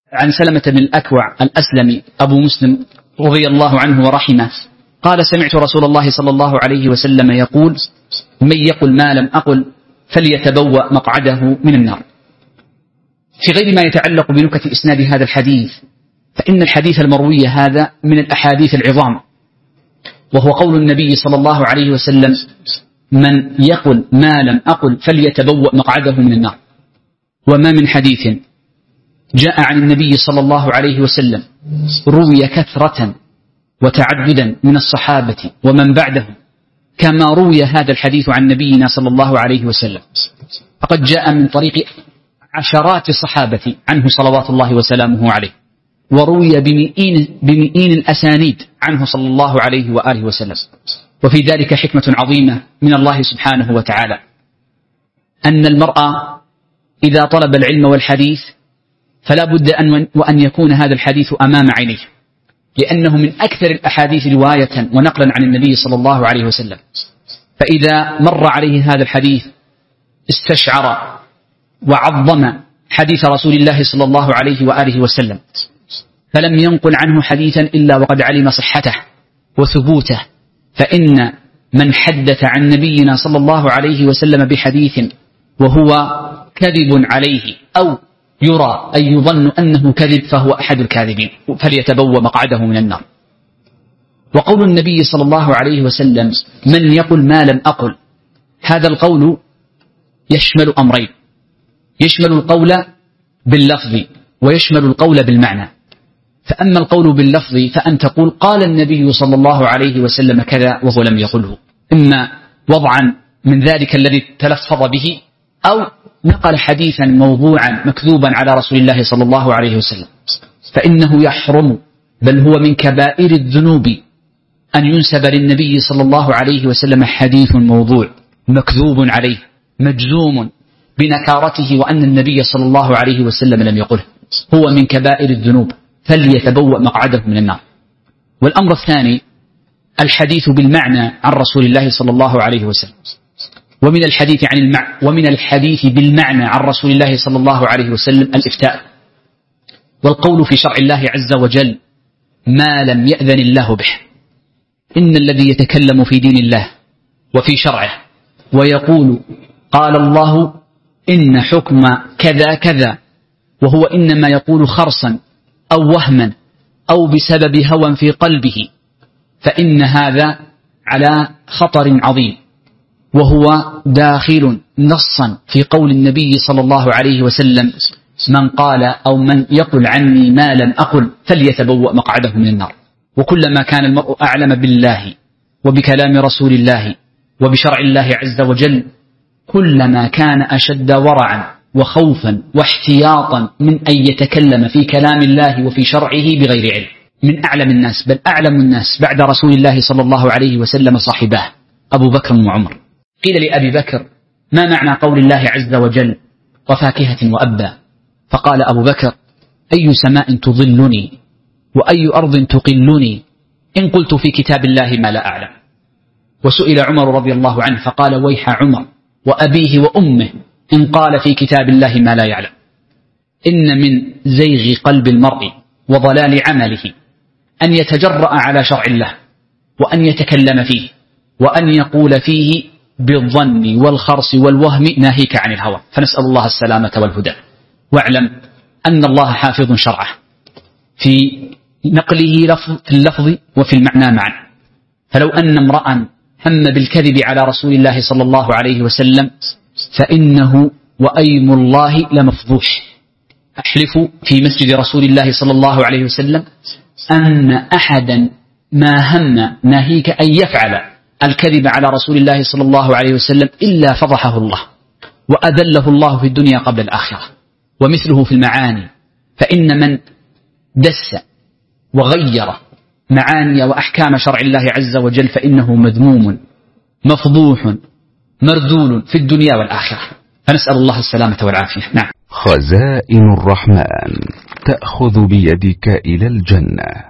عن سلمة بن الأكوع الأسلمي أبو مسلم رضي الله عنه ورحمه قال: سمعت رسول الله صلى الله عليه وسلم يقول: من يقل ما لم أقل فليتبوأ مقعده من النار. في غير ما يتعلق بنكت إسناد هذا الحديث، فإن الحديث المروي هذا من الأحاديث العظام، وهو قول النبي صلى الله عليه وسلم: من يقل ما لم أقل فليتبوأ مقعده من النار. وما من حديث جاء عن النبي صلى الله عليه وسلم روي كثرة وتعددا من الصحابة ومن بعدهم كما روي هذا الحديث عن نبينا صلى الله عليه وسلم، فقد جاء من طريق عشرات الصحابة عنه صلوات الله وسلامه عليه، وروي بمئين الأسانيد عنه صلى الله عليه وآله وسلم. وفي ذلك حكمة عظيمة من الله سبحانه وتعالى، أن المرأة إذا طلب العلم والحديث فلا بد وأن يكون هذا الحديث أمام عينيه، لأنه من أكثر الأحاديث رواية ونقلا عن النبي صلى الله عليه وسلم. فإذا مر عليه هذا الحديث استشعر وعظم حديث رسول الله صلى الله عليه وآله وسلم، فلم ينقل عنه حديثا إلا وقد علم صحته وثبوته. فإن من حدث عن نبينا صلى الله عليه وسلم بحديث وهو كذب عليه أو يرى أي يظن أنه كذب فهو أحد الكاذبين، فليتبوأ مقعده من النار. وقول النبي صلى الله عليه وسلم: من يقل ما لم أقل، هذا القول يشمل أمرين: يشمل القول باللفظ ويشمل القول بالمعنى. فأما القول باللفظ فأن تقول: قال النبي صلى الله عليه وسلم كذا وهو لم يقله، إما وضعا من ذلك الذي تلفظ به أو نقل حديثا موضوعا مكذوبا على رسول الله صلى الله عليه وسلم، فإنه يحرم، بل هو من كبائر الذنوب أن ينسب للنبي صلى الله عليه وسلم حديث موضوع مكذوب عليه مجزوم بنكارته وأن النبي صلى الله عليه وسلم لم يقله، هو من كبائر الذنوب، فليتبوأ مقعده من النار. والأمر الثاني الحديث بالمعنى عن رسول الله صلى الله عليه وسلم. ومن الحديث بالمعنى عن رسول الله صلى الله عليه وسلم الإفتاء، والقول في شرع الله عز وجل ما لم يأذن الله به. إن الذي يتكلم في دين الله وفي شرعه ويقول قال الله إن حكم كذا كذا، وهو إنما يقول خرصا أو وهما أو بسبب هوى في قلبه، فإن هذا على خطر عظيم، وهو داخل نصا في قول النبي صلى الله عليه وسلم: من قال أو من يقل عني ما لم أقل فليتبوأ مقعده من النار. وكلما كان المرء أعلم بالله وبكلام رسول الله وبشرع الله عز وجل، كلما كان أشد ورعا وخوفا واحتياطا من أن يتكلم في كلام الله وفي شرعه بغير علم. من أعلم الناس، بل أعلم الناس بعد رسول الله صلى الله عليه وسلم صاحباه أبو بكر وعمر. قيل لأبي بكر: ما معنى قول الله عز وجل وفاكهة وأبا؟ فقال أبو بكر: أي سماء تظلني وأي أرض تقلني إن قلت في كتاب الله ما لا أعلم. وسئل عمر رضي الله عنه فقال: ويح عمر وأبيه وأمه إن قال في كتاب الله ما لا يعلم. إن من زيغ قلب المرء وضلال عمله أن يتجرأ على شرع الله وأن يتكلم فيه وأن يقول فيه بالظن والخرص والوهم ناهيك عن الهوى، فنسأل الله السلامة والهدى. واعلم أن الله حافظ شرعه في نقله في اللفظ وفي المعنى معا. فلو أن امرأ هم بالكذب على رسول الله صلى الله عليه وسلم فإنه وأيم الله لمفضوح. أحلف في مسجد رسول الله صلى الله عليه وسلم أن أحدا ما هم ناهيك أن يفعل الكذب على رسول الله صلى الله عليه وسلم إلا فضحه الله وأذله الله في الدنيا قبل الآخرة. ومثله في المعاني، فإن من دس وغير معاني وأحكام شرع الله عز وجل فإنه مذموم مفضوح مردول في الدنيا والآخرة، فنسأل الله السلامة والعافية. نعم. خزائن الرحمن تأخذ بيدك إلى الجنة.